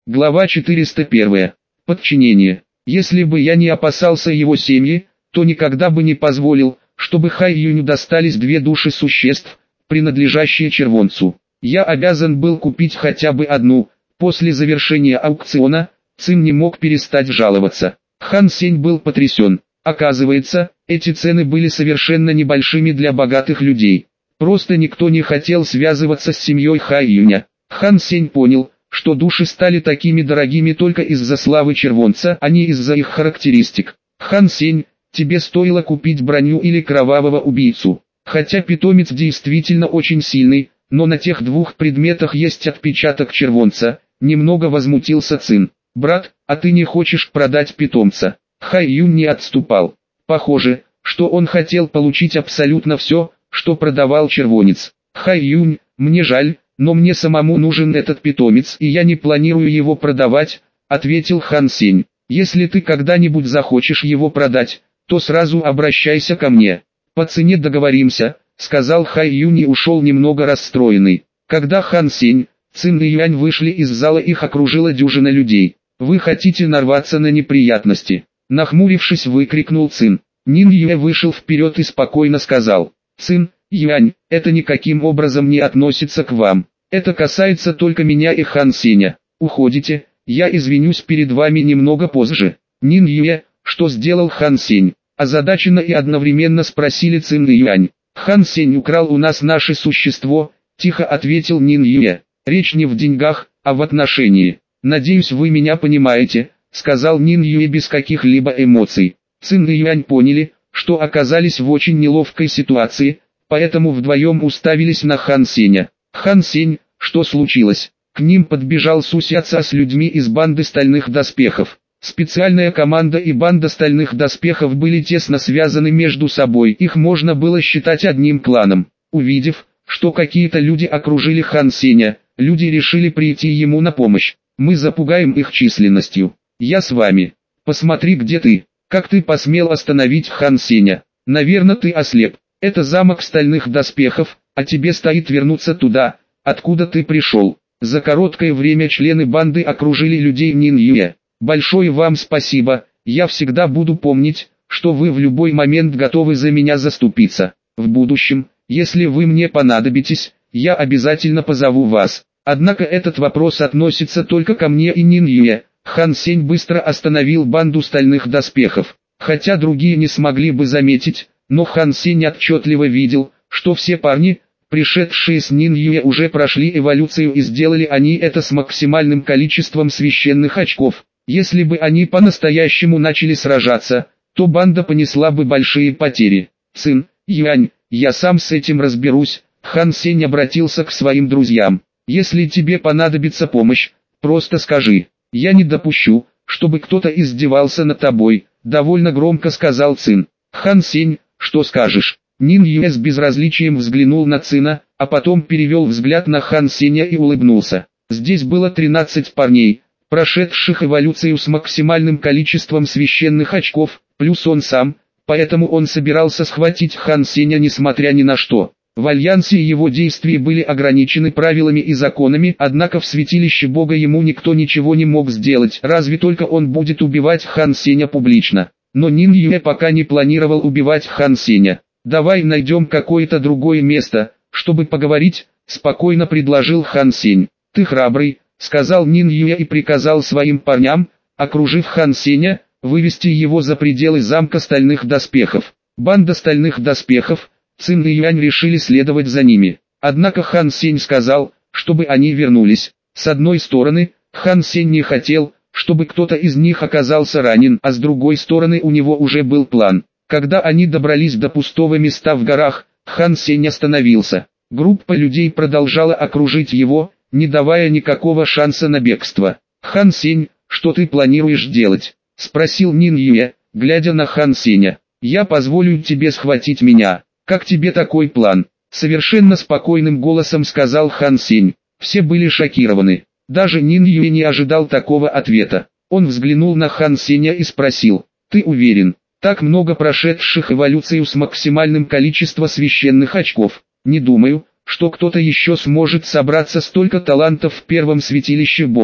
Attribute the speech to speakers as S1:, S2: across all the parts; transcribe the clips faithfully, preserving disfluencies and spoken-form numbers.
S1: Глава четыреста первая. Подчинение. Если бы я не опасался его семьи, то никогда бы не позволил, чтобы Хай Юню достались две души существ, принадлежащие червонцу. Я обязан был купить хотя бы одну. После завершения аукциона, Цин не мог перестать жаловаться. Хан Сень был потрясен. Оказывается, эти цены были совершенно небольшими для богатых людей. Просто никто не хотел связываться с семьей Хай Юня. Хан Сень понял, что души стали такими дорогими только из-за славы червонца, а не из-за их характеристик. Хан Сень, тебе стоило купить броню или кровавого убийцу. Хотя питомец действительно очень сильный, но на тех двух предметах есть отпечаток червонца, немного возмутился Цин. Брат, а ты не хочешь продать питомца? Хай Юнь не отступал. Похоже, что он хотел получить абсолютно все, что продавал червонец. Хай Юнь, мне жаль, но мне самому нужен этот питомец, и я не планирую его продавать, ответил Хан Сень. Если ты когда-нибудь захочешь его продать, то сразу обращайся ко мне. По цене договоримся, сказал Хай Юнь и ушел немного расстроенный. Когда Хан Сень, Цин и Юань вышли из зала, их окружила дюжина людей. Вы хотите нарваться на неприятности? Нахмурившись, выкрикнул Цин. Нин Юэ вышел вперед и спокойно сказал: Цин, Юань, это никаким образом не относится к вам. Это касается только меня и Хан Сеня. Уходите, я извинюсь перед вами немного позже. Нин Юэ, что сделал Хан Сень? Озадаченно и одновременно спросили Цин и Юань. Хан Сень украл у нас наше существо, тихо ответил Нин Юэ. Речь не в деньгах, а в отношении. Надеюсь, вы меня понимаете, сказал Нин Юэ без каких-либо эмоций. Цин и Юань поняли, что оказались в очень неловкой ситуации, поэтому вдвоем уставились на Хан Сеня. Хан Сень, что случилось? К ним подбежал Сусяца с людьми из банды стальных доспехов. Специальная команда и банда стальных доспехов были тесно связаны между собой, их можно было считать одним кланом. Увидев, что какие-то люди окружили Хан Сеня, люди решили прийти ему на помощь. Мы запугаем их численностью. Я с вами. Посмотри, где ты. Как ты посмел остановить Хан Сеня? Наверное, ты ослеп. Это замок стальных доспехов, а тебе стоит вернуться туда, откуда ты пришел. За короткое время члены банды окружили людей Нин Юэ. Большое вам спасибо, я всегда буду помнить, что вы в любой момент готовы за меня заступиться. В будущем, если вы мне понадобитесь, я обязательно позову вас. Однако этот вопрос относится только ко мне и Нин Юэ. Хан Сень быстро остановил банду стальных доспехов. Хотя другие не смогли бы заметить, но Хан Сень отчетливо видел, что все парни, пришедшие с Нин Юэ, уже прошли эволюцию, и сделали они это с максимальным количеством священных очков. Если бы они по-настоящему начали сражаться, то банда понесла бы большие потери. Цин, Юань, я сам с этим разберусь. Хан Сень обратился к своим друзьям. Если тебе понадобится помощь, просто скажи. Я не допущу, чтобы кто-то издевался над тобой, довольно громко сказал Цин. Хан Сень, что скажешь? Нин Юэ с безразличием взглянул на Цина, а потом перевел взгляд на Хан Сеня и улыбнулся. Здесь было тринадцать парней, прошедших эволюцию с максимальным количеством священных очков, плюс он сам, поэтому он собирался схватить Хан Сеня несмотря ни на что. В Альянсе его действия были ограничены правилами и законами, однако в святилище Бога ему никто ничего не мог сделать, разве только он будет убивать Хан Сеня публично. Но Нин Юэ пока не планировал убивать Хан Сеня. «Давай найдем какое-то другое место, чтобы поговорить», — спокойно предложил Хан Сень. «Ты храбрый», — сказал Нин Юэ и приказал своим парням, окружив Хан Сеня, вывести его за пределы замка стальных доспехов. Банда стальных доспехов, Цин и Юань решили следовать за ними. Однако Хан Сень сказал, чтобы они вернулись. С одной стороны, Хан Сень не хотел, чтобы кто-то из них оказался ранен, а с другой стороны у него уже был план. Когда они добрались до пустого места в горах, Хан Сень остановился. Группа людей продолжала окружить его, не давая никакого шанса на бегство. «Хан Сень, что ты планируешь делать?» — спросил Нин Юэ, глядя на Хан Сеня. «Я позволю тебе схватить меня. Как тебе такой план?» — совершенно спокойным голосом сказал Хан Сень. Все были шокированы. Даже Нин Юэ не ожидал такого ответа. Он взглянул на Хан Сеня и спросил: «Ты уверен? Так много прошедших эволюцию с максимальным количеством священных очков. Не думаю, что кто-то еще сможет собраться столько талантов в первом святилище Бога».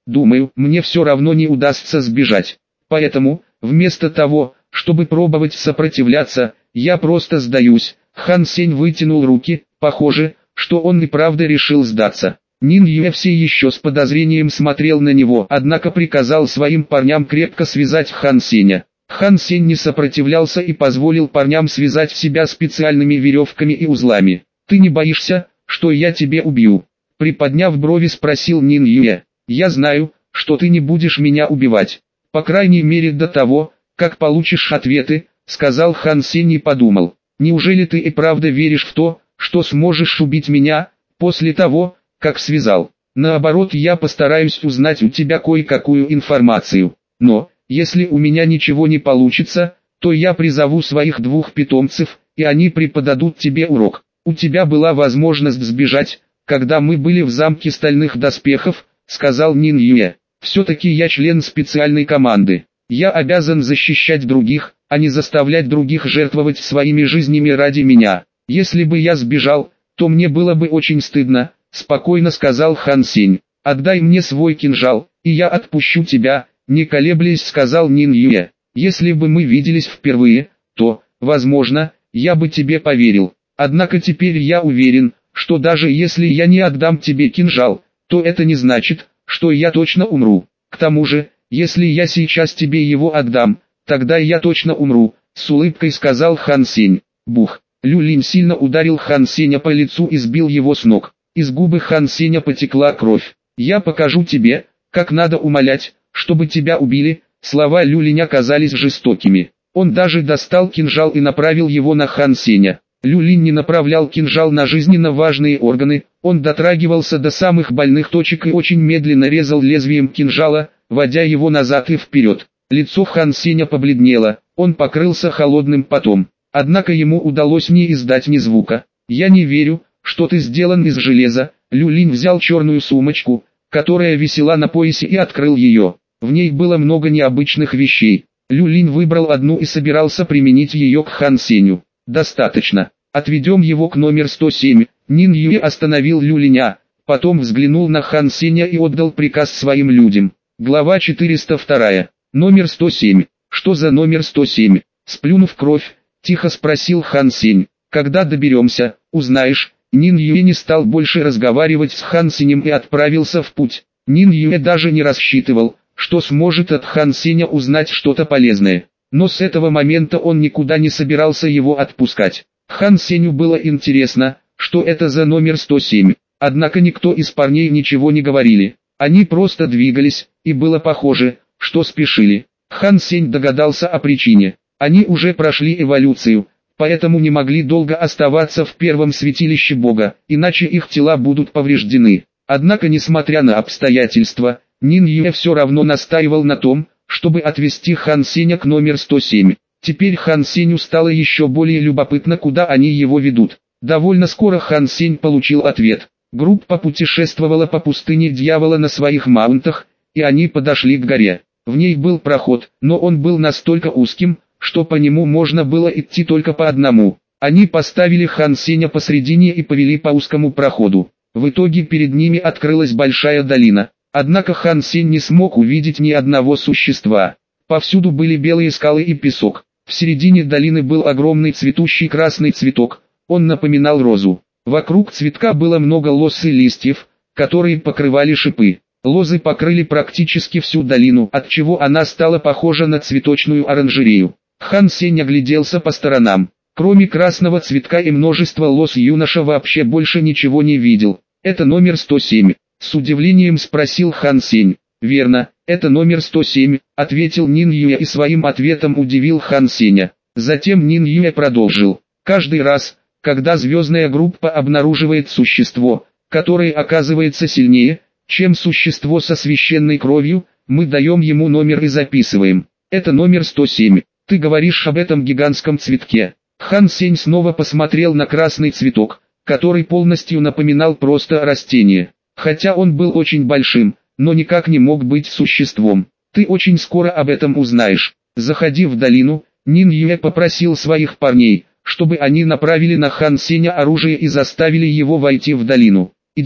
S1: Думаю, мне все равно не удастся сбежать. Поэтому, вместо того, чтобы пробовать сопротивляться, я просто сдаюсь. Хан Сень вытянул руки, похоже, что он и правда решил сдаться. Нин Юэ все еще с подозрением смотрел на него, однако приказал своим парням крепко связать Хан Сеня. Хан Сень не сопротивлялся и позволил парням связать себя специальными веревками и узлами. «Ты не боишься, что я тебе убью?» Приподняв брови, спросил Нин Юэ. «Я знаю, что ты не будешь меня убивать. По крайней мере до того, как получишь ответы», сказал Хан Сень и подумал. «Неужели ты и правда веришь в то, что сможешь убить меня, после того, как связал? Наоборот, я постараюсь узнать у тебя кое-какую информацию. Но, если у меня ничего не получится, то я призову своих двух питомцев, и они преподадут тебе урок. У тебя была возможность сбежать, когда мы были в замке стальных доспехов», сказал Нин Юэ. «Все-таки я член специальной команды. Я обязан защищать других, а не заставлять других жертвовать своими жизнями ради меня. Если бы я сбежал, то мне было бы очень стыдно», спокойно сказал Хан Сень. «Отдай мне свой кинжал, и я отпущу тебя», не колеблясь сказал Нин Юэ. «Если бы мы виделись впервые, то, возможно, я бы тебе поверил. Однако теперь я уверен, что даже если я не отдам тебе кинжал, то это не значит, что я точно умру. К тому же, если я сейчас тебе его отдам, тогда я точно умру», с улыбкой сказал Хан Сень. Бух! Лю Линь сильно ударил Хан Сеня по лицу и сбил его с ног. Из губы Хан Сеня потекла кровь. «Я покажу тебе, как надо умолять, чтобы тебя убили». Слова Лю Линя казались жестокими. Он даже достал кинжал и направил его на Хан Сеня. Лю Линь не направлял кинжал на жизненно важные органы, он дотрагивался до самых больных точек и очень медленно резал лезвием кинжала, водя его назад и вперед. Лицо Хан Сеня побледнело, он покрылся холодным потом. Однако ему удалось не издать ни звука. «Я не верю, что ты сделан из железа». Лю Линь взял черную сумочку, которая висела на поясе, и открыл ее. В ней было много необычных вещей. Лю Линь выбрал одну и собирался применить ее к Хан Сеню. «Достаточно. Отведем его к номер сто семь. Нин Юэ остановил Лю Линя, потом взглянул на Хан Сеня и отдал приказ своим людям. Глава четыреста два. Номер сто семь. «Что за номер сто семь?» Сплюнув кровь, тихо спросил Хан Сень. «Когда доберемся, узнаешь». Нин Юэ не стал больше разговаривать с Хан Сенем и отправился в путь. Нин Юэ даже не рассчитывал, что сможет от Хан Сеня узнать что-то полезное. Но с этого момента он никуда не собирался его отпускать. Хан Сеню было интересно, что это за номер сто семь. Однако никто из парней ничего не говорили. Они просто двигались, и было похоже, что спешили. Хан Сень догадался о причине. Они уже прошли эволюцию, поэтому не могли долго оставаться в первом святилище Бога, иначе их тела будут повреждены. Однако, несмотря на обстоятельства, Нин Юэ все равно настаивал на том, чтобы отвезти Хан Сеня к номер сто семь. Теперь Хан Сеню стало еще более любопытно, куда они его ведут. Довольно скоро Хан Сень получил ответ. Группа путешествовала по пустыне Дьявола на своих маунтах, и они подошли к горе. В ней был проход, но он был настолько узким, что по нему можно было идти только по одному. Они поставили Хан Сеня посредине и повели по узкому проходу. В итоге перед ними открылась большая долина. Однако Хан Сень не смог увидеть ни одного существа. Повсюду были белые скалы и песок. В середине долины был огромный цветущий красный цветок, он напоминал розу. Вокруг цветка было много лоз и листьев, которые покрывали шипы. Лозы покрыли практически всю долину, отчего она стала похожа на цветочную оранжерею. Хан Сень огляделся по сторонам. Кроме красного цветка и множества лоз, юноша вообще больше ничего не видел. «Это номер сто семь?» — с удивлением спросил Хан Сень. «Верно, это номер сто семь», — ответил Нин Юэ и своим ответом удивил Хан Сеня. Затем Нин Юэ продолжил. «Каждый раз, когда звездная группа обнаруживает существо, которое оказывается сильнее, чем существо со священной кровью, мы даем ему номер и записываем. Это номер сто семь. Ты говоришь об этом гигантском цветке?» Хан Сень снова посмотрел на красный цветок, который полностью напоминал просто растение. Хотя он был очень большим, но никак не мог быть существом. «Ты очень скоро об этом узнаешь. Заходи в долину». Нин Юэ попросил своих парней, чтобы они направили на Хан Сеня оружие и заставили его войти в долину. «Иди»,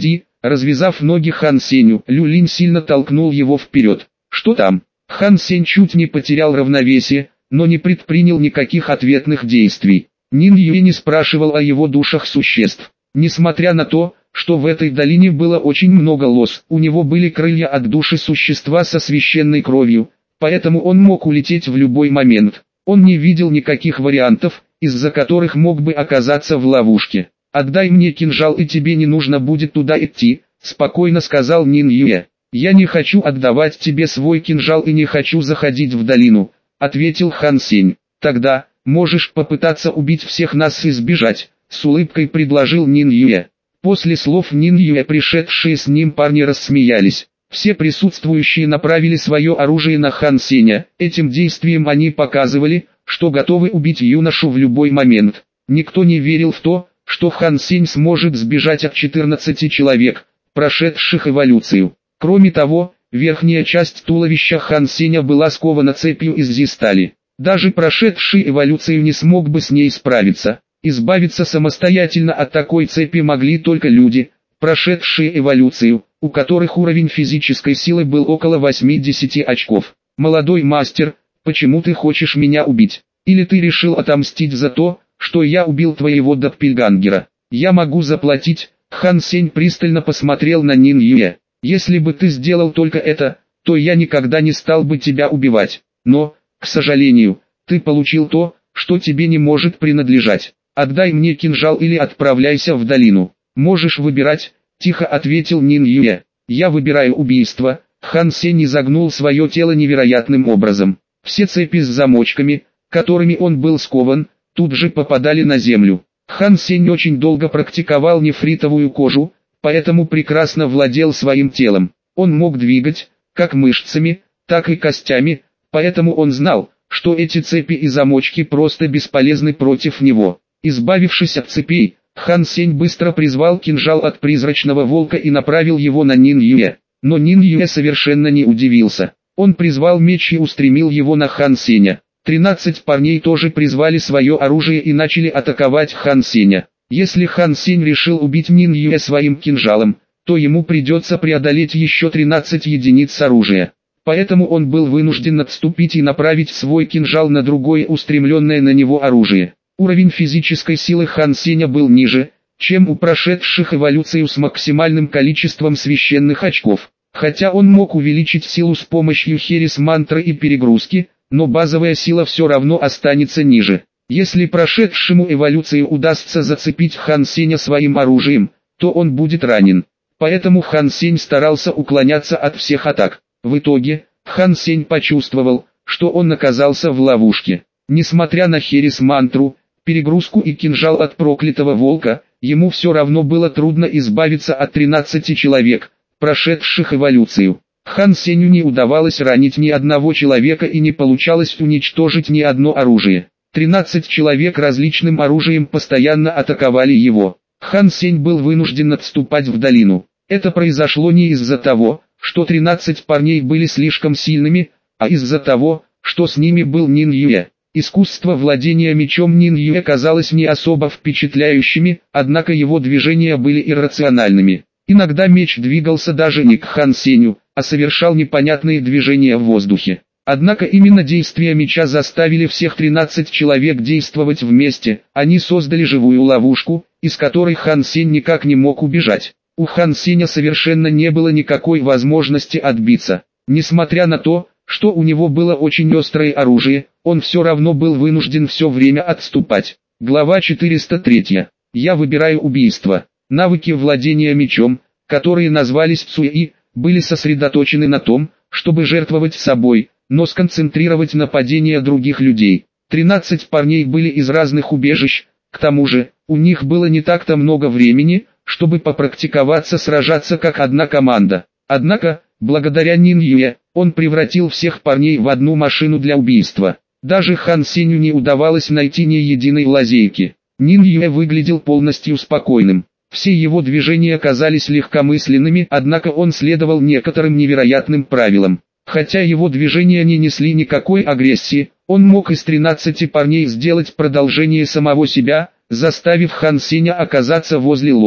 S1: Развязав ноги Хан Сенью, Лю Линь сильно толкнул его вперед. «Что там?» Хан Сень чуть не потерял равновесие, но не предпринял никаких ответных действий. Нин Юэ не спрашивал о его душах существ. Несмотря на то, что в этой долине было очень много лос, у него были крылья от души существа со священной кровью, поэтому он мог улететь в любой момент. Он не видел никаких вариантов, из-за которых мог бы оказаться в ловушке. «Отдай мне кинжал, и тебе не нужно будет туда идти», — спокойно сказал Нин Юэ. «Я не хочу отдавать тебе свой кинжал и не хочу заходить в долину», — ответил Хан Сень. «Тогда, можешь попытаться убить всех нас и сбежать», — с улыбкой предложил Нин Юэ. После слов Нин Юэ пришедшие с ним парни рассмеялись. Все присутствующие направили свое оружие на Хан Сеня. Этим действием они показывали, что готовы убить юношу в любой момент. Никто не верил в то, что Хан Сень сможет сбежать от четырнадцати человек, прошедших эволюцию. Кроме того, верхняя часть туловища Хан Сеня была скована цепью из зистали. Даже прошедший эволюцию не смог бы с ней справиться. Избавиться самостоятельно от такой цепи могли только люди, прошедшие эволюцию, у которых уровень физической силы был около восьмидесяти очков. «Молодой мастер, почему ты хочешь меня убить? Или ты решил отомстить за то, что я убил твоего доппельгангера? Я могу заплатить». Хан Сень пристально посмотрел на Нин Юэ. «Если бы ты сделал только это, то я никогда не стал бы тебя убивать. Но, к сожалению, ты получил то, что тебе не может принадлежать. Отдай мне кинжал или отправляйся в долину. Можешь выбирать», — тихо ответил Нин Юэ. «Я выбираю убийство». Хан Сень изогнул свое тело невероятным образом. Все цепи с замочками, которыми он был скован, тут же попадали на землю. Хан Сень очень долго практиковал нефритовую кожу, поэтому прекрасно владел своим телом. Он мог двигать, как мышцами, так и костями, поэтому он знал, что эти цепи и замочки просто бесполезны против него. Избавившись от цепей, Хан Сень быстро призвал кинжал от призрачного волка и направил его на Нин Юэ. Но Нин Юэ совершенно не удивился. Он призвал меч и устремил его на Хан Сеня. Тринадцать парней тоже призвали свое оружие и начали атаковать Хан Сеня. Если Хан Сень решил убить Нин Юэ своим кинжалом, то ему придется преодолеть еще тринадцать единиц оружия. Поэтому он был вынужден отступить и направить свой кинжал на другое устремленное на него оружие. Уровень физической силы Хан Сеня был ниже, чем у прошедших эволюцию с максимальным количеством священных очков. Хотя он мог увеличить силу с помощью херес мантры и перегрузки, но базовая сила все равно останется ниже. Если прошедшему эволюцию удастся зацепить Хан Сеня своим оружием, то он будет ранен. Поэтому Хан Сень старался уклоняться от всех атак. В итоге, Хан Сень почувствовал, что он оказался в ловушке. Несмотря на херес мантру, перегрузку и кинжал от проклятого волка, ему все равно было трудно избавиться от тринадцати человек, прошедших эволюцию. Хан Сенью не удавалось ранить ни одного человека и не получалось уничтожить ни одно оружие. тринадцать человек различным оружием постоянно атаковали его. Хан Сень был вынужден отступать в долину. Это произошло не из-за того, что тринадцать парней были слишком сильными, а из-за того, что с ними был Нин Юэ. Искусство владения мечом Нин Юэ казалось не особо впечатляющими, однако его движения были иррациональными. Иногда меч двигался даже не к Хан Сенью, а совершал непонятные движения в воздухе. Однако именно действия меча заставили всех тринадцать человек действовать вместе, они создали живую ловушку, из которой Хан Сень никак не мог убежать. У Хан Сеня совершенно не было никакой возможности отбиться. Несмотря на то, что у него было очень острое оружие, он все равно был вынужден все время отступать. Глава четыреста три. Я выбираю убийство. Навыки владения мечом, которые назвались Цуи, были сосредоточены на том, чтобы жертвовать собой, но сконцентрировать нападения других людей. тринадцать парней были из разных убежищ, к тому же, у них было не так-то много времени, чтобы попрактиковаться сражаться как одна команда. Однако, благодаря Нин Юэ, он превратил всех парней в одну машину для убийства. Даже Хан Сенью не удавалось найти ни единой лазейки. Нин Юэ выглядел полностью спокойным. Все его движения казались легкомысленными, однако он следовал некоторым невероятным правилам. Хотя его движения не несли никакой агрессии, он мог из тринадцати парней сделать продолжение самого себя, заставив Хан Сеня оказаться возле лос.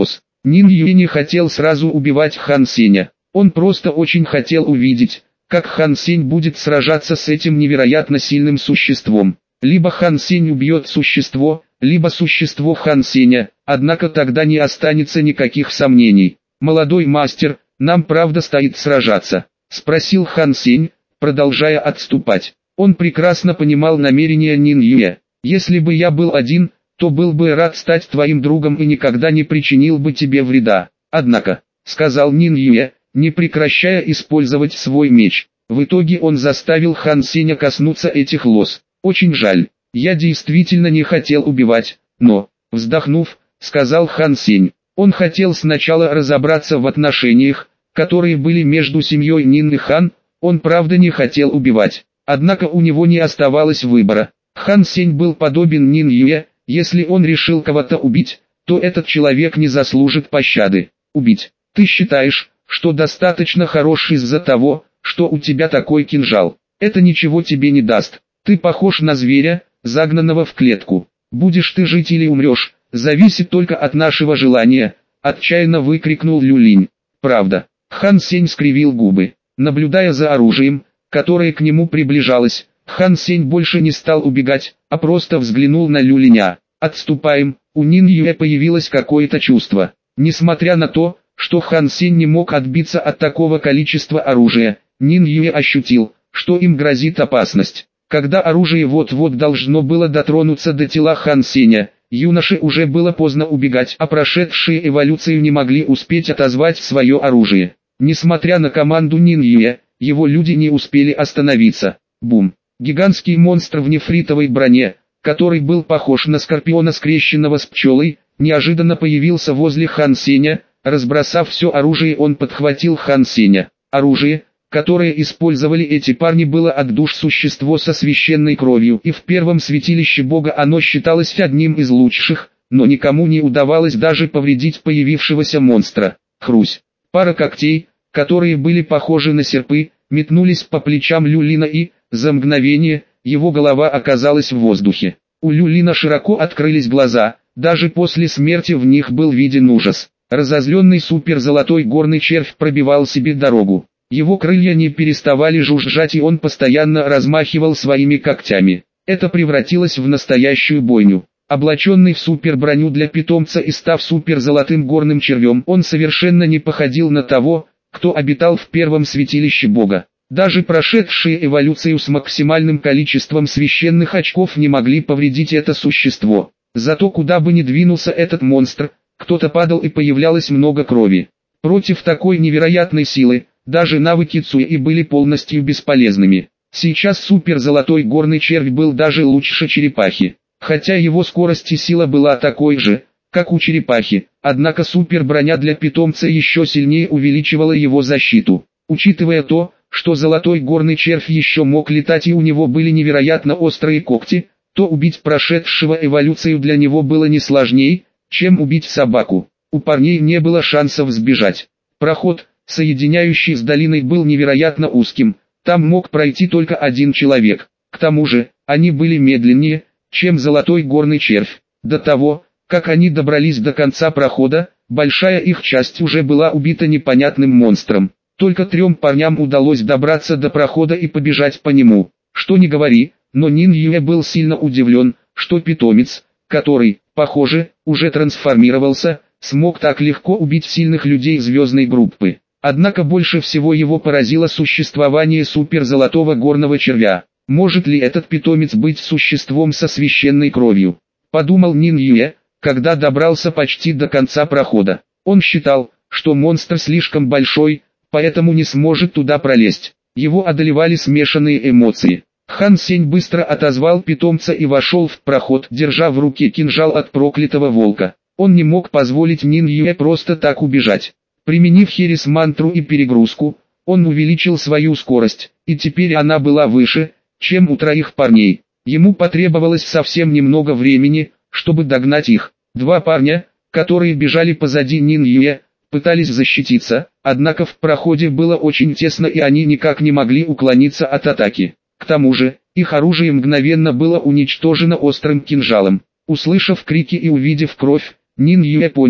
S1: Нин Юэ не хотел сразу убивать Хан Сеня. Он просто очень хотел увидеть, как Хан Сень будет сражаться с этим невероятно сильным существом. Либо Хан Сень убьет существо, либо существо Хан Сеня, однако тогда не останется никаких сомнений. «Молодой мастер, нам правда стоит сражаться?» — спросил Хан Сень, продолжая отступать. Он прекрасно понимал намерения Нин Юэ. «Если бы я был один, то был бы рад стать твоим другом и никогда не причинил бы тебе вреда. Однако», — сказал Нин Юэ, не прекращая использовать свой меч. В итоге он заставил Хан Сеня коснуться этих лос. «Очень жаль, я действительно не хотел убивать, но...» Вздохнув, сказал Хан Сень. Он хотел сначала разобраться в отношениях, которые были между семьей Нин и Хан. Он правда не хотел убивать. Однако у него не оставалось выбора. Хан Сень был подобен Нин Юэ. Если он решил кого-то убить, то этот человек не заслужит пощады. «Убить? Ты считаешь, что достаточно хорош из-за того, что у тебя такой кинжал? Это ничего тебе не даст. Ты похож на зверя, загнанного в клетку. Будешь ты жить или умрешь, зависит только от нашего желания», — отчаянно выкрикнул Люлинь. «Правда». Хан Сень скривил губы. Наблюдая за оружием, которое к нему приближалось, Хан Сень больше не стал убегать, а просто взглянул на Люлиня. «Отступаем». У Нин Юэ появилось какое-то чувство. Несмотря на то, что Хан Сень не мог отбиться от такого количества оружия, Нин Юэ ощутил, что им грозит опасность. Когда оружие вот-вот должно было дотронуться до тела Хан Сеня, юноше уже было поздно убегать, а прошедшие эволюцию не могли успеть отозвать свое оружие. Несмотря на команду Нин Юэ, его люди не успели остановиться. Бум! Гигантский монстр в нефритовой броне, который был похож на скорпиона, скрещенного с пчелой, неожиданно появился возле Хан Сеня. Разбросав все оружие, он подхватил Хан Сеня. Оружие, которое использовали эти парни, было от душ существо со священной кровью, и в первом святилище бога оно считалось одним из лучших, но никому не удавалось даже повредить появившегося монстра. Хрусь! Пара когтей, которые были похожи на серпы, метнулись по плечам Люлина, и, за мгновение, его голова оказалась в воздухе. У Люлина широко открылись глаза, даже после смерти в них был виден ужас. Разозленный суперзолотой горный червь пробивал себе дорогу. Его крылья не переставали жужжать, и он постоянно размахивал своими когтями. Это превратилось в настоящую бойню. Облаченный в суперброню для питомца и став суперзолотым горным червем, он совершенно не походил на того, кто обитал в первом святилище бога. Даже прошедшие эволюцию с максимальным количеством священных очков не могли повредить это существо. Зато куда бы ни двинулся этот монстр, кто-то падал и появлялось много крови. Против такой невероятной силы, даже навыки Цуи были полностью бесполезными. Сейчас суперзолотой горный червь был даже лучше черепахи. Хотя его скорость и сила была такой же, как у черепахи, однако суперброня для питомца еще сильнее увеличивала его защиту. Учитывая то, что золотой горный червь еще мог летать и у него были невероятно острые когти, то убить прошедшего эволюцию для него было не сложнее, чем убить собаку. У парней не было шансов сбежать. Проход, соединяющий с долиной, был невероятно узким, там мог пройти только один человек. К тому же, они были медленнее, чем золотой горный червь. До того, как они добрались до конца прохода, большая их часть уже была убита непонятным монстром. Только трем парням удалось добраться до прохода и побежать по нему. Что ни говори, но Нин Юэ был сильно удивлен, что питомец, который, похоже, уже трансформировался, смог так легко убить сильных людей звездной группы. Однако больше всего его поразило существование суперзолотого горного червя. Может ли этот питомец быть существом со священной кровью? Подумал Нин Юэ, когда добрался почти до конца прохода. Он считал, что монстр слишком большой, поэтому не сможет туда пролезть. Его одолевали смешанные эмоции. Хан Сень быстро отозвал питомца и вошел в проход, держа в руке кинжал от проклятого волка. Он не мог позволить Нин Юэ просто так убежать. Применив херес-мантру и перегрузку, он увеличил свою скорость, и теперь она была выше, чем у троих парней. Ему потребовалось совсем немного времени, чтобы догнать их. Два парня, которые бежали позади Нин Юэ, пытались защититься, однако в проходе было очень тесно и они никак не могли уклониться от атаки. К тому же, их оружие мгновенно было уничтожено острым кинжалом. Услышав крики и увидев кровь, Нин Юэ понял,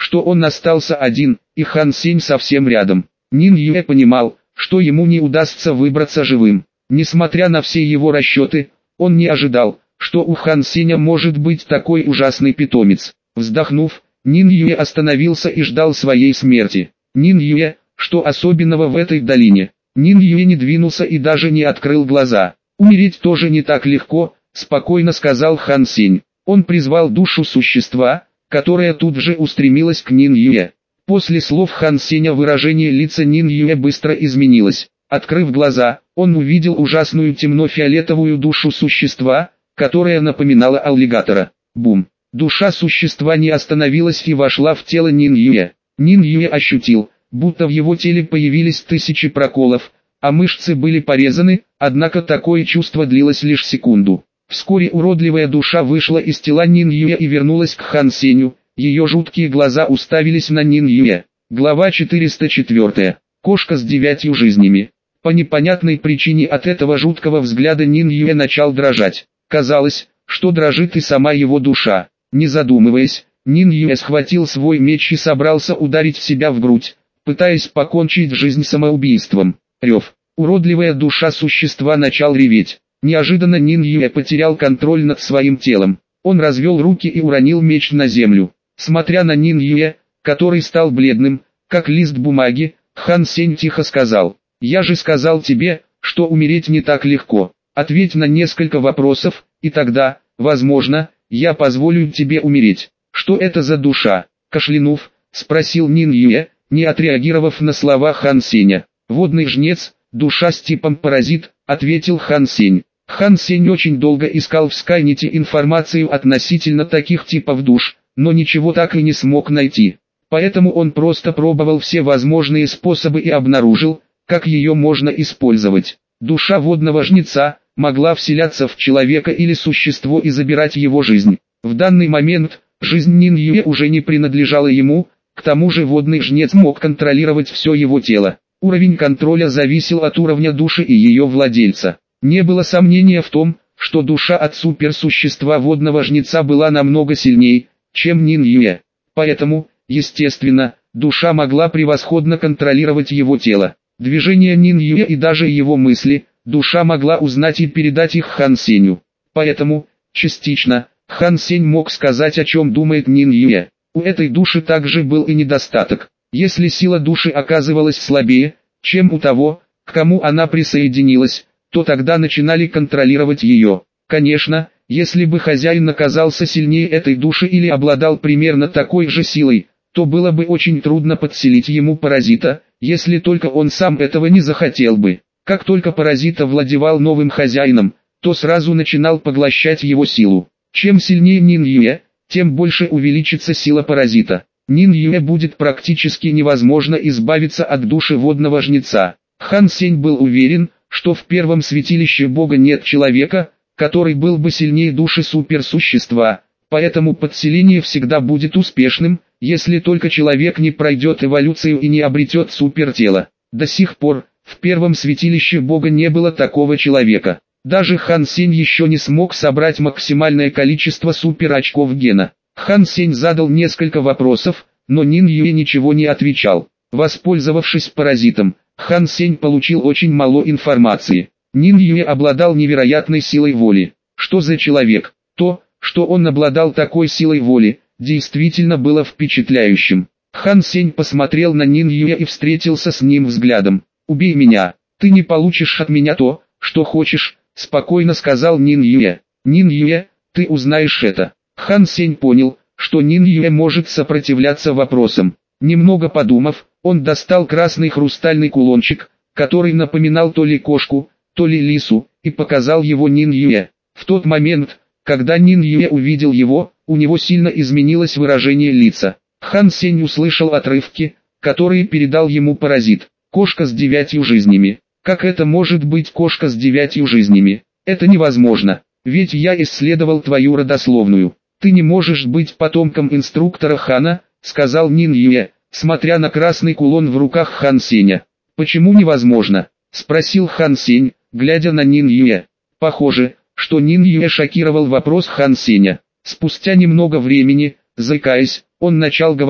S1: что он остался один, и Хан Сень совсем рядом. Нин Юэ понимал, что ему не удастся выбраться живым. Несмотря на все его расчеты, он не ожидал, что у Хан Сеня может быть такой ужасный питомец. Вздохнув, Нин Юэ остановился и ждал своей смерти. Нин Юэ, что особенного в этой долине? Нин Юэ не двинулся и даже не открыл глаза. «Умереть тоже не так легко», — спокойно сказал Хан Сень. Он призвал душу существа, которая тут же устремилась к Нин Юэ. После слов Хан Сеня выражение лица Нин Юэ быстро изменилось. Открыв глаза, он увидел ужасную темно-фиолетовую душу существа, которая напоминала аллигатора. Бум! Душа существа не остановилась и вошла в тело Нин Юэ. Нин Юэ ощутил, будто в его теле появились тысячи проколов, а мышцы были порезаны, однако такое чувство длилось лишь секунду. Вскоре уродливая душа вышла из тела Нин Юэ и вернулась к Хан Сенью, ее жуткие глаза уставились на Нин Юэ. Глава четыреста четыре. Кошка с девятью жизнями. По непонятной причине от этого жуткого взгляда Нин Юэ начал дрожать. Казалось, что дрожит и сама его душа. Не задумываясь, Нин Юэ схватил свой меч и собрался ударить себя в грудь, пытаясь покончить жизнь самоубийством. Рев. Уродливая душа существа начал реветь. Неожиданно Нин Юэ потерял контроль над своим телом. Он развел руки и уронил меч на землю. Смотря на Нин Юэ, который стал бледным, как лист бумаги, Хан Сень тихо сказал: «Я же сказал тебе, что умереть не так легко. Ответь на несколько вопросов, и тогда, возможно, я позволю тебе умереть». «Что это за душа?» — кашлянув, спросил Нин Юэ, не отреагировав на слова Хан Сеня. «Водный жнец, душа с типом паразит», — ответил Хан Сень. Хан Сень очень долго искал в Скайнете информацию относительно таких типов душ, но ничего так и не смог найти. Поэтому он просто пробовал все возможные способы и обнаружил, как ее можно использовать. Душа водного жнеца могла вселяться в человека или существо и забирать его жизнь. В данный момент, жизнь Нин Юэ уже не принадлежала ему, к тому же водный жнец мог контролировать все его тело. Уровень контроля зависел от уровня души и ее владельца. Не было сомнения в том, что душа от суперсущества водного жнеца была намного сильнее, чем Нин Юэ. Поэтому, естественно, душа могла превосходно контролировать его тело. Движения Нин Юэ и даже его мысли, душа могла узнать и передать их Хан Сенью. Поэтому, частично, Хан Сень мог сказать, о чем думает Нин Юэ. У этой души также был и недостаток. Если сила души оказывалась слабее, чем у того, к кому она присоединилась, то тогда начинали контролировать ее. Конечно, если бы хозяин оказался сильнее этой души или обладал примерно такой же силой, то было бы очень трудно подселить ему паразита, если только он сам этого не захотел бы. Как только паразит овладевал новым хозяином, то сразу начинал поглощать его силу. Чем сильнее Нин Юэ, тем больше увеличится сила паразита. Нин Юэ будет практически невозможно избавиться от души водного жнеца. Хан Сень был уверен, что в первом святилище Бога нет человека, который был бы сильнее души суперсущества, поэтому подселение всегда будет успешным, если только человек не пройдет эволюцию и не обретет супертело. До сих пор, в первом святилище Бога не было такого человека. Даже Хан Сень еще не смог собрать максимальное количество суперочков гена. Хан Сень задал несколько вопросов, но Нин Юэ ничего не отвечал. Воспользовавшись паразитом, Хан Сень получил очень мало информации. Нин Юэ обладал невероятной силой воли. Что за человек? То, что он обладал такой силой воли, действительно было впечатляющим. Хан Сень посмотрел на Нин Юэ и встретился с ним взглядом. «Убей меня, ты не получишь от меня то, что хочешь», — спокойно сказал Нин Юэ. «Нин Юэ, ты узнаешь это». Хан Сень понял, что Нин Юэ может сопротивляться вопросам. Немного подумав, он достал красный хрустальный кулончик, который напоминал то ли кошку, то ли лису, и показал его Нин Юэ. В тот момент, когда Нин Юэ увидел его, у него сильно изменилось выражение лица. Хан Сень услышал отрывки, которые передал ему паразит. «Кошка с девятью жизнями». Как это может быть кошка с девятью жизнями? Это невозможно, ведь я исследовал твою родословную. Ты не можешь быть потомком инструктора Хана, сказал Нин Юэ, смотря на красный кулон в руках Хан Сеня. Почему невозможно? Спросил Хан Сень, глядя на Нин Юэ. Похоже, что Нин Юэ шокировал вопрос Хан Сеня. Спустя немного времени, заикаясь, он начал говорить.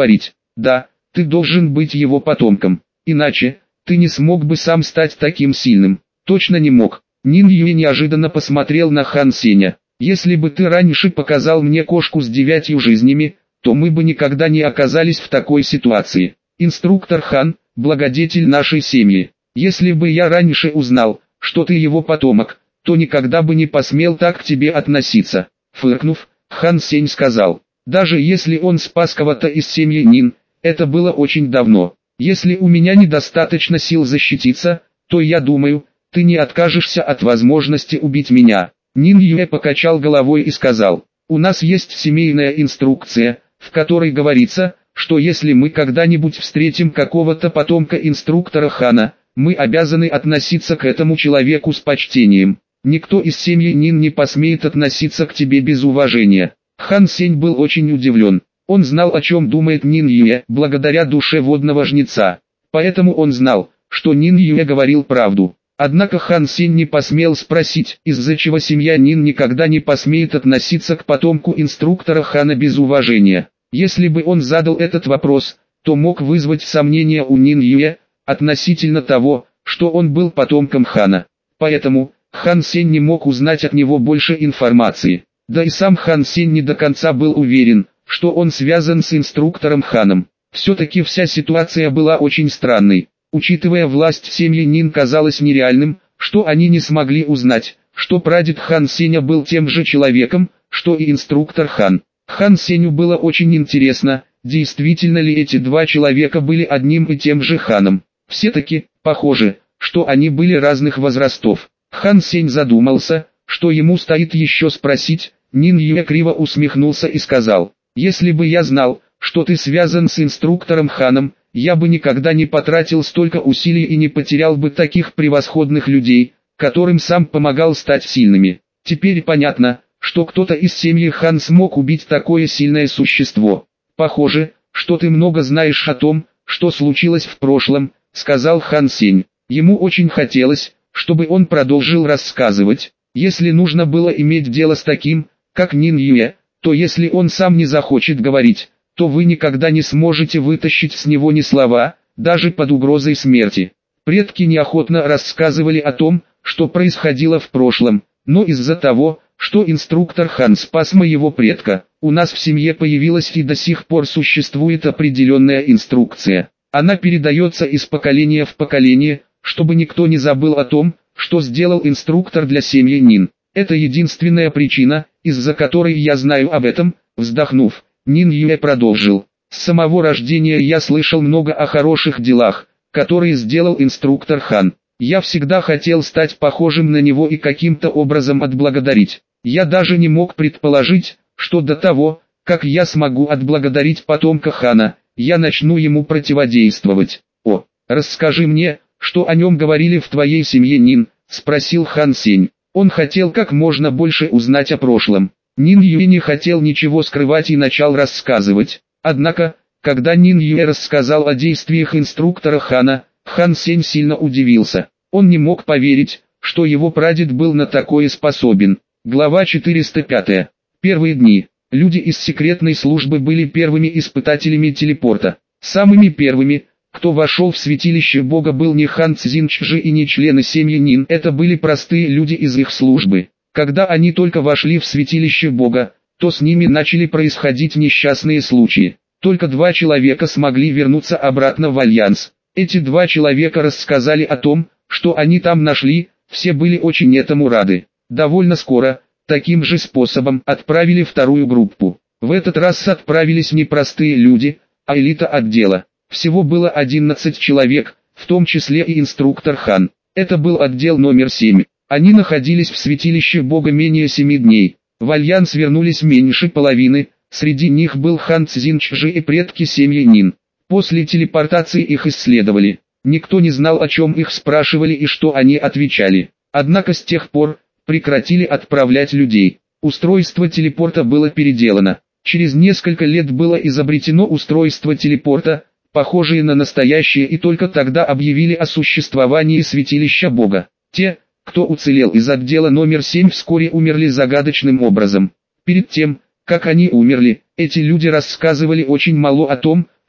S1: Да, ты должен быть его потомком, иначе, ты не смог бы сам стать таким сильным. Точно не мог. Нин Юэ неожиданно посмотрел на Хан Сеня. Если бы ты раньше показал мне кошку с девятью жизнями, то мы бы никогда не оказались в такой ситуации. Инструктор Хан, благодетель нашей семьи. Если бы я раньше узнал, что ты его потомок, то никогда бы не посмел так к тебе относиться. Фыркнув, Хан Сень сказал, даже если он спас кого-то из семьи Нин, это было очень давно. Если у меня недостаточно сил защититься, то я думаю, ты не откажешься от возможности убить меня. Нин Юэ покачал головой и сказал, у нас есть семейная инструкция, в которой говорится, что если мы когда-нибудь встретим какого-то потомка инструктора Хана, мы обязаны относиться к этому человеку с почтением. Никто из семьи Нин не посмеет относиться к тебе без уважения. Хан Сень был очень удивлен. Он знал, о чем думает Нин Юэ, благодаря душе водного жнеца. Поэтому он знал, что Нин Юэ говорил правду. Однако Хан Сень не посмел спросить, из-за чего семья Нин никогда не посмеет относиться к потомку инструктора Хана без уважения. Если бы он задал этот вопрос, то мог вызвать сомнения у Нин Юэ относительно того, что он был потомком Хана. Поэтому Хан Сень не мог узнать от него больше информации. Да и сам Хан Сень не до конца был уверен, что он связан с инструктором Ханом. Все-таки вся ситуация была очень странной. Учитывая власть семьи Нин, казалось нереальным, что они не смогли узнать, что прадед Хан Сеня был тем же человеком, что и инструктор Хан. Хан Сеню было очень интересно, действительно ли эти два человека были одним и тем же Ханом. Все-таки, похоже, что они были разных возрастов. Хан Сень задумался, что ему стоит еще спросить. Нин Юэ криво усмехнулся и сказал, если бы я знал, что ты связан с инструктором Ханом, я бы никогда не потратил столько усилий и не потерял бы таких превосходных людей, которым сам помогал стать сильными. Теперь понятно, что кто-то из семьи Хан смог убить такое сильное существо. Похоже, что ты много знаешь о том, что случилось в прошлом, сказал Хан Сень. Ему очень хотелось, чтобы он продолжил рассказывать. Если нужно было иметь дело с таким, как Нин Юэ, то если он сам не захочет говорить, то вы никогда не сможете вытащить с него ни слова, даже под угрозой смерти. Предки неохотно рассказывали о том, что происходило в прошлом, но из-за того, что инструктор Хан спас моего предка, у нас в семье появилась и до сих пор существует определенная инструкция. Она передается из поколения в поколение, чтобы никто не забыл о том, что сделал инструктор для семьи Нин. Это единственная причина, из-за которой я знаю об этом. Вздохнув, Нин Юэ продолжил. С самого рождения я слышал много о хороших делах, которые сделал инструктор Хан. Я всегда хотел стать похожим на него и каким-то образом отблагодарить. Я даже не мог предположить, что до того, как я смогу отблагодарить потомка Хана, я начну ему противодействовать. О, расскажи мне, что о нем говорили в твоей семье, Нин, спросил Хан Сень. Он хотел как можно больше узнать о прошлом. Нин Юэ не хотел ничего скрывать и начал рассказывать. Однако, когда Нин Юэ рассказал о действиях инструктора Хана, Хан Сень сильно удивился. Он не мог поверить, что его прадед был на такое способен. Глава четыреста пятая. Первые дни. Люди из секретной службы были первыми испытателями телепорта. Самыми первыми, кто вошел в святилище Бога, был не Хан Цзиньчжи и не члены семьи Нин, это были простые люди из их службы. Когда они только вошли в святилище Бога, то с ними начали происходить несчастные случаи. Только два человека смогли вернуться обратно в Альянс. Эти два человека рассказали о том, что они там нашли, все были очень этому рады. Довольно скоро, таким же способом отправили вторую группу. В этот раз отправились не простые люди, а элита отдела. Всего было одиннадцать человек, в том числе и инструктор Хан. Это был отдел номер семь. Они находились в святилище Бога менее семи дней. В Альянс вернулись меньше половины, среди них был Хан Цзиньчжи и предки семьи Нин. После телепортации их исследовали. Никто не знал, о чем их спрашивали и что они отвечали. Однако с тех пор прекратили отправлять людей. Устройство телепорта было переделано. Через несколько лет было изобретено устройство телепорта, похожие на настоящие, и только тогда объявили о существовании святилища Бога. Те, кто уцелел из отдела номер семь, вскоре умерли загадочным образом. Перед тем, как они умерли, эти люди рассказывали очень мало о том,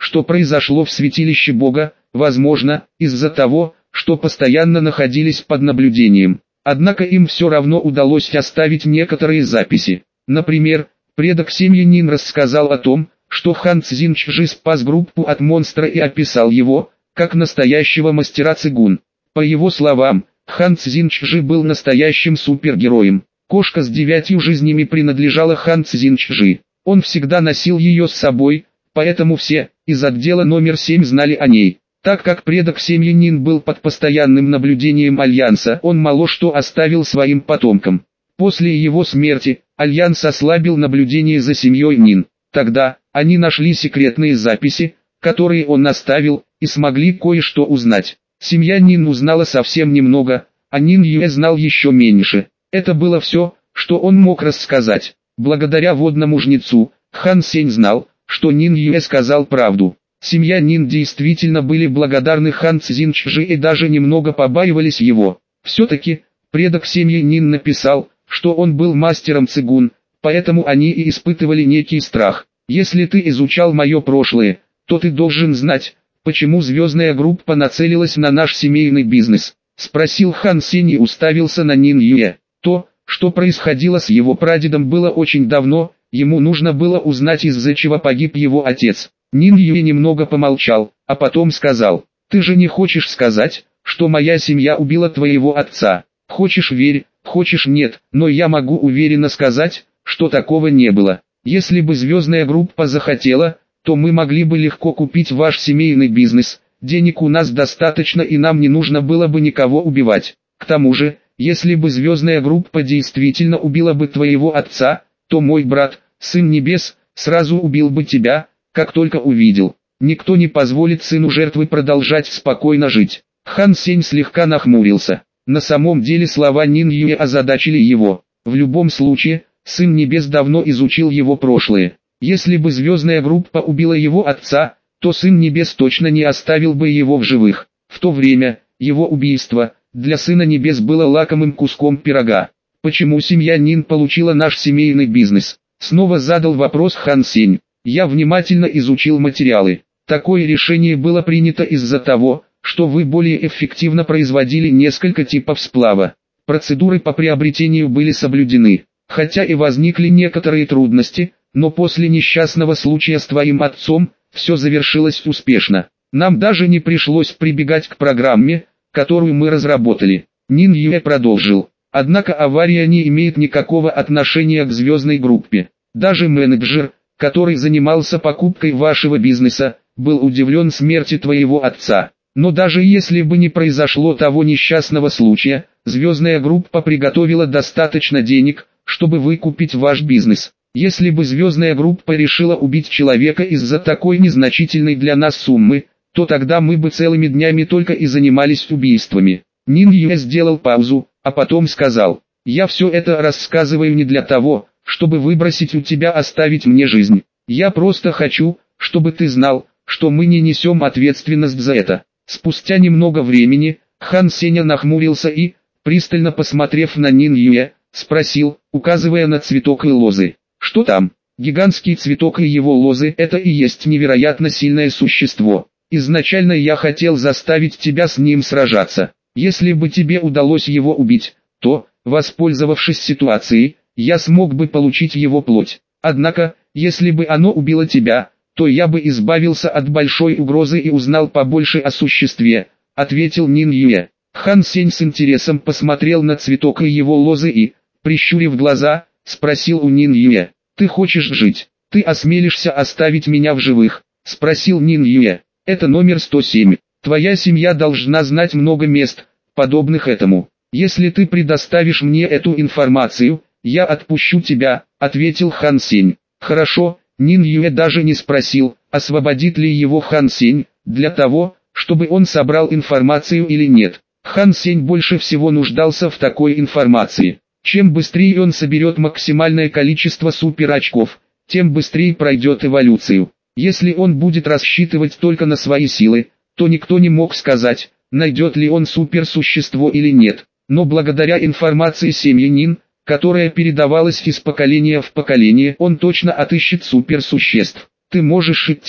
S1: что произошло в святилище Бога, возможно, из-за того, что постоянно находились под наблюдением. Однако им все равно удалось оставить некоторые записи. Например, предок семьи Нин рассказал о том, что Хан Цзиньчжи спас группу от монстра и описал его, как настоящего мастера цигун. По его словам, Хан Цзиньчжи был настоящим супергероем. Кошка с девятью жизнями принадлежала Хан Цзиньчжи. Он всегда носил ее с собой, поэтому все из отдела номер семь знали о ней. Так как предок семьи Нин был под постоянным наблюдением Альянса, он мало что оставил своим потомкам. После его смерти, Альянс ослабил наблюдение за семьей Нин. Тогда, они нашли секретные записи, которые он оставил, и смогли кое-что узнать. Семья Нин узнала совсем немного, а Нин Юэ знал еще меньше. Это было все, что он мог рассказать. Благодаря водному жнецу, Хан Сень знал, что Нин Юэ сказал правду. Семья Нин действительно были благодарны Хан Цзиньчжи и даже немного побаивались его. Все-таки, предок семьи Нин написал, что он был мастером цигун, поэтому они и испытывали некий страх. Если ты изучал мое прошлое, то ты должен знать, почему звездная группа нацелилась на наш семейный бизнес. Спросил Хан Сень и уставился на Нин Юэ. То, что происходило с его прадедом, было очень давно, ему нужно было узнать, из-за чего погиб его отец. Нин Юэ немного помолчал, а потом сказал: «Ты же не хочешь сказать, что моя семья убила твоего отца? Хочешь верь, хочешь нет, но я могу уверенно сказать, что такого не было. Если бы звездная группа захотела, то мы могли бы легко купить ваш семейный бизнес, денег у нас достаточно и нам не нужно было бы никого убивать. К тому же, если бы звездная группа действительно убила бы твоего отца, то мой брат, Сын Небес, сразу убил бы тебя, как только увидел. Никто не позволит сыну жертвы продолжать спокойно жить». Хан Сень слегка нахмурился. На самом деле слова Нин Юэ озадачили его. В любом случае, Сын Небес давно изучил его прошлое. Если бы звездная группа убила его отца, то Сын Небес точно не оставил бы его в живых. В то время, его убийство, для Сына Небес было лакомым куском пирога. Почему семья Нин получила наш семейный бизнес? Снова задал вопрос Хан Сень. Я внимательно изучил материалы. Такое решение было принято из-за того, что вы более эффективно производили несколько типов сплава. Процедуры по приобретению были соблюдены. Хотя и возникли некоторые трудности, но после несчастного случая с твоим отцом, все завершилось успешно. Нам даже не пришлось прибегать к программе, которую мы разработали. Нин Юэ продолжил. Однако авария не имеет никакого отношения к звездной группе. Даже менеджер, который занимался покупкой вашего бизнеса, был удивлен смерти твоего отца. Но даже если бы не произошло того несчастного случая, звездная группа приготовила достаточно денег, чтобы выкупить ваш бизнес. Если бы звездная группа решила убить человека из-за такой незначительной для нас суммы, то тогда мы бы целыми днями только и занимались убийствами. Нин Юэ сделал паузу, а потом сказал: «Я все это рассказываю не для того, чтобы выбросить у тебя, оставить мне жизнь. Я просто хочу, чтобы ты знал, что мы не несем ответственность за это». Спустя немного времени, Хан Сеня нахмурился и, пристально посмотрев на Нин Юэ, спросил, указывая на цветок и лозы: «Что там?» «Гигантский цветок и его лозы — это и есть невероятно сильное существо. Изначально я хотел заставить тебя с ним сражаться. Если бы тебе удалось его убить, то, воспользовавшись ситуацией, я смог бы получить его плоть. Однако, если бы оно убило тебя, то я бы избавился от большой угрозы и узнал побольше о существе», — ответил Нин Юэ. Хан Сень с интересом посмотрел на цветок и его лозы и, прищурив глаза, спросил у Нин Юэ: «Ты хочешь жить? Ты осмелишься оставить меня в живых?» — спросил Нин Юэ. «Это номер сто семь. Твоя семья должна знать много мест, подобных этому. Если ты предоставишь мне эту информацию, я отпущу тебя», — ответил Хан Сень. «Хорошо». Нин Юэ даже не спросил, освободит ли его Хан Сень, для того, чтобы он собрал информацию или нет. Хан Сень больше всего нуждался в такой информации. Чем быстрее он соберет максимальное количество супер-очков, тем быстрее пройдет эволюцию. Если он будет рассчитывать только на свои силы, то никто не мог сказать, найдет ли он суперсущество или нет. Но благодаря информации семьи Нин, которая передавалась из поколения в поколение, он точно отыщет суперсуществ. «Ты можешь идти», —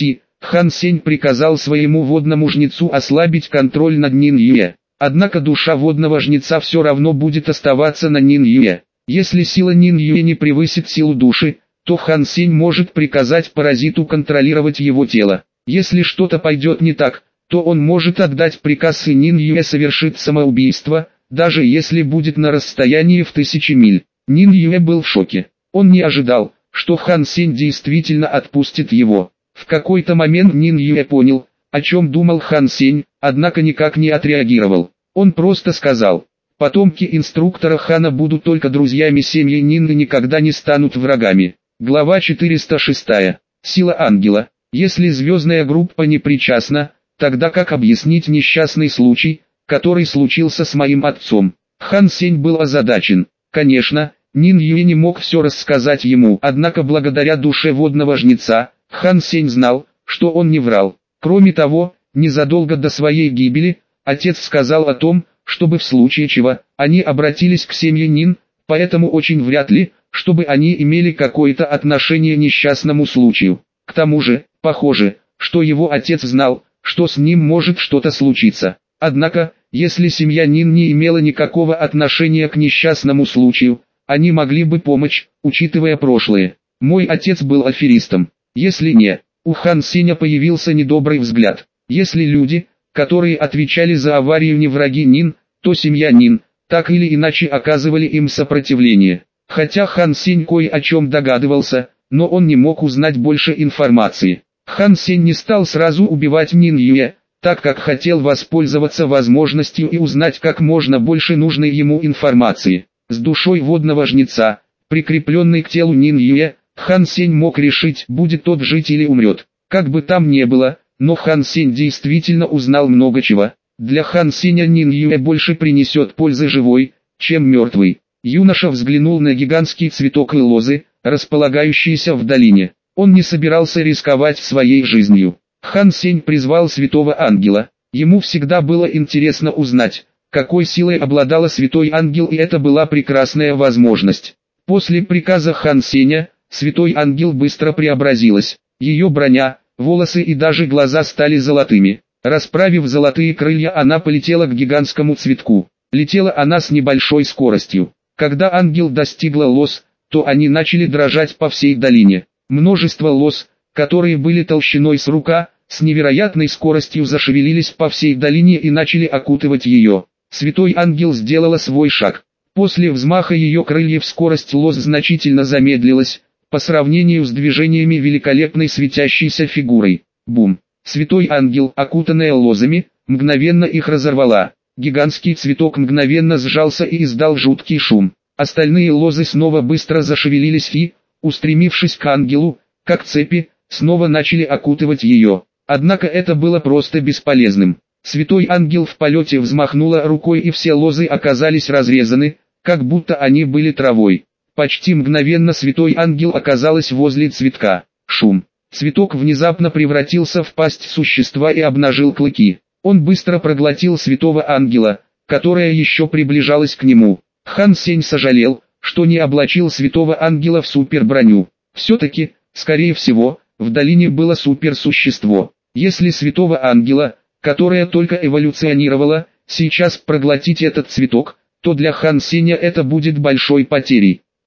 S1: Хан Сень приказал своему водному жнецу ослабить контроль над Нин Юэ. Однако душа водного жнеца все равно будет оставаться на Нин Юэ. Если сила Нин Юэ не превысит силу души, то Хан Сень может приказать паразиту контролировать его тело. Если что-то пойдет не так, то он может отдать приказ и Нин Юэ совершит самоубийство, даже если будет на расстоянии в тысячи миль. Нин Юэ был в шоке. Он не ожидал, что Хан Сень действительно отпустит его. В какой-то момент Нин Юэ понял, о чем думал Хан Сень, однако никак не отреагировал. Он просто сказал: потомки инструктора Хана будут только друзьями семьи Нин и никогда не станут врагами. Глава четыреста шесть. Сила ангела. Если звездная группа не причастна, тогда как объяснить несчастный случай, который случился с моим отцом? Хан Сень был озадачен. Конечно, Нин Юэ не мог все рассказать ему, однако благодаря душе водного жнеца, Хан Сень знал, что он не врал. Кроме того, незадолго до своей гибели, отец сказал о том, чтобы в случае чего, они обратились к семье Нин, поэтому очень вряд ли, чтобы они имели какое-то отношение к несчастному случаю. К тому же, похоже, что его отец знал, что с ним может что-то случиться. Однако, если семья Нин не имела никакого отношения к несчастному случаю, они могли бы помочь, учитывая прошлое. Мой отец был аферистом. Если не, у Хан Сеня появился недобрый взгляд. Если люди, которые отвечали за аварию, не враги Нин, то семья Нин, так или иначе оказывали им сопротивление. Хотя Хан Сень кое о чем догадывался, но он не мог узнать больше информации. Хан Сень не стал сразу убивать Нин Юэ, так как хотел воспользоваться возможностью и узнать как можно больше нужной ему информации. С душой водного жнеца, прикрепленной к телу Нин Юэ, Хан Сень мог решить, будет тот жить или умрет. Как бы там ни было, но Хан Сень действительно узнал много чего. Для Хан Сеня Нин Юэ больше принесет пользы живой, чем мертвый. Юноша взглянул на гигантский цветок и лозы, располагающиеся в долине. Он не собирался рисковать своей жизнью. Хан Сень призвал святого ангела. Ему всегда было интересно узнать, какой силой обладала святой ангел, и это была прекрасная возможность. После приказа Хан Сеня, святой ангел быстро преобразилась. Ее броня, волосы и даже глаза стали золотыми. Расправив золотые крылья, она полетела к гигантскому цветку. Летела она с небольшой скоростью. Когда ангел достигла лоз, то они начали дрожать по всей долине. Множество лоз, которые были толщиной с рука, с невероятной скоростью зашевелились по всей долине и начали окутывать ее. Святой ангел сделала свой шаг. После взмаха ее крыльев скорость лоз значительно замедлилась, по сравнению с движениями великолепной светящейся фигурой. Бум! Святой ангел, окутанная лозами, мгновенно их разорвала. Гигантский цветок мгновенно сжался и издал жуткий шум. Остальные лозы снова быстро зашевелились и, устремившись к ангелу, как цепи, снова начали окутывать ее. Однако это было просто бесполезным. Святой ангел в полете взмахнула рукой, и все лозы оказались разрезаны, как будто они были травой. Почти мгновенно святой ангел оказалась возле цветка. Шум. Цветок внезапно превратился в пасть существа и обнажил клыки. Он быстро проглотил святого ангела, которая еще приближалась к нему. Хан Сень сожалел, что не облачил святого ангела в суперброню. Все-таки, скорее всего, в долине было суперсущество. Если святого ангела, которая только эволюционировала, сейчас проглотить этот цветок, то для Хан Сеня это будет большой потерей.